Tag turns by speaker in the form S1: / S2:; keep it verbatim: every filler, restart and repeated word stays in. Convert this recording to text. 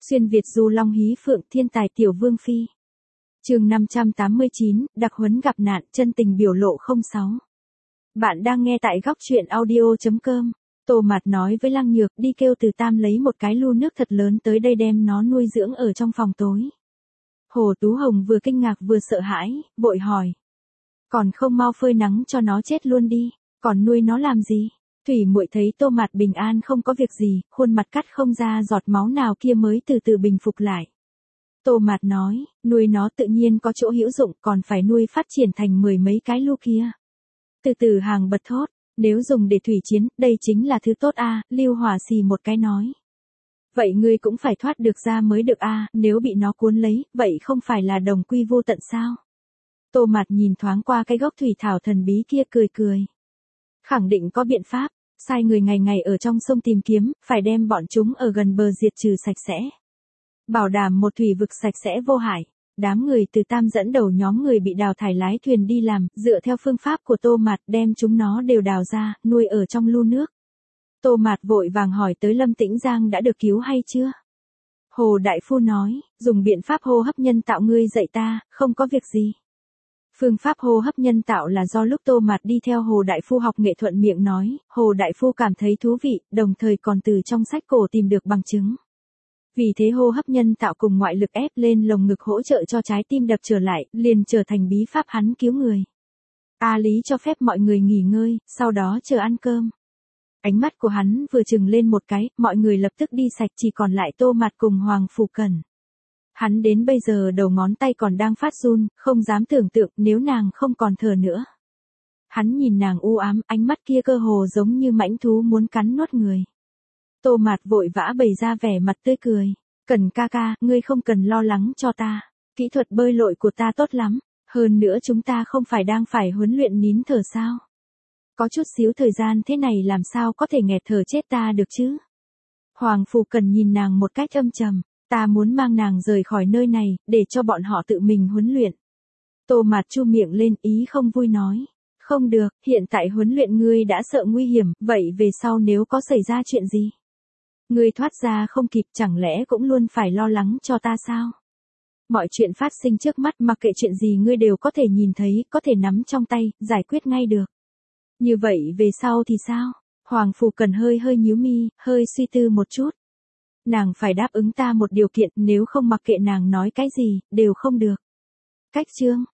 S1: Xuyên Việt du long hí phượng thiên tài tiểu vương phi. Chương năm trăm tám mươi chín, đặc huấn gặp nạn, chân tình biểu lộ không sáu. Bạn đang nghe tại góc truyện audio chấm com. Tô Mạt nói với Lăng Nhược, đi kêu Từ Tam lấy một cái lu nước thật lớn tới đây đem nó nuôi dưỡng ở trong phòng tối. Hồ Tú Hồng vừa kinh ngạc vừa sợ hãi, vội hỏi. Còn không mau phơi nắng cho nó chết luôn đi, còn nuôi nó làm gì? Thủy muội thấy Tô Mạt bình an không có việc gì, khuôn mặt cắt không ra giọt máu nào kia mới từ từ bình phục lại. Tô Mạt nói, nuôi nó tự nhiên có chỗ hữu dụng, còn phải nuôi phát triển thành mười mấy cái lu kia. Từ từ hàng bật thốt, nếu dùng để thủy chiến, đây chính là thứ tốt a. À, Lưu Hỏa xì một cái nói. Vậy ngươi cũng phải thoát được ra mới được a. À, nếu bị nó cuốn lấy, vậy không phải là đồng quy vô tận sao? Tô Mạt nhìn thoáng qua cái gốc thủy thảo thần bí kia cười cười. Khẳng định có biện pháp, sai người ngày ngày ở trong sông tìm kiếm, phải đem bọn chúng ở gần bờ diệt trừ sạch sẽ. Bảo đảm một thủy vực sạch sẽ vô hại. Đám người Từ Tam dẫn đầu nhóm người bị đào thải lái thuyền đi làm, dựa theo phương pháp của Tô Mạt đem chúng nó đều đào ra, nuôi ở trong lu nước. Tô Mạt vội vàng hỏi tới Lâm Tĩnh Giang đã được cứu hay chưa? Hồ Đại Phu nói, dùng biện pháp hô hấp nhân tạo ngươi dạy ta, không có việc gì. Phương pháp hô hấp nhân tạo là do lúc Tô Mạt đi theo Hồ Đại Phu học nghệ thuận miệng nói, Hồ Đại Phu cảm thấy thú vị, đồng thời còn từ trong sách cổ tìm được bằng chứng. Vì thế hô hấp nhân tạo cùng ngoại lực ép lên lồng ngực hỗ trợ cho trái tim đập trở lại, liền trở thành bí pháp hắn cứu người. A Lý cho phép mọi người nghỉ ngơi, sau đó chờ ăn cơm. Ánh mắt của hắn vừa chừng lên một cái, mọi người lập tức đi sạch, chỉ còn lại Tô Mạt cùng Hoàng Phủ Cẩn. Hắn đến bây giờ đầu ngón tay còn đang phát run, không dám tưởng tượng nếu nàng không còn thở nữa. Hắn nhìn nàng u ám, ánh mắt kia cơ hồ giống như mãnh thú muốn cắn nuốt người. Tô Mạt vội vã bày ra vẻ mặt tươi cười. Cẩn ca ca, ngươi không cần lo lắng cho ta. Kỹ thuật bơi lội của ta tốt lắm. Hơn nữa chúng ta không phải đang phải huấn luyện nín thở sao? Có chút xíu thời gian thế này làm sao có thể nghẹt thở chết ta được chứ? Hoàng Phủ Cẩn nhìn nàng một cách âm trầm. Ta muốn mang nàng rời khỏi nơi này, để cho bọn họ tự mình huấn luyện. Tô Mạt chu miệng lên, ý không vui nói. Không được, hiện tại huấn luyện ngươi đã sợ nguy hiểm, vậy về sau nếu có xảy ra chuyện gì? Ngươi thoát ra không kịp, chẳng lẽ cũng luôn phải lo lắng cho ta sao? Mọi chuyện phát sinh trước mắt, mặc kệ chuyện gì ngươi đều có thể nhìn thấy, có thể nắm trong tay, giải quyết ngay được. Như vậy về sau thì sao? Hoàng Phủ Cẩn hơi hơi nhíu mi, hơi suy tư một chút. Nàng phải đáp ứng ta một điều kiện, nếu không mặc kệ nàng nói cái gì, đều không được. Cách chương,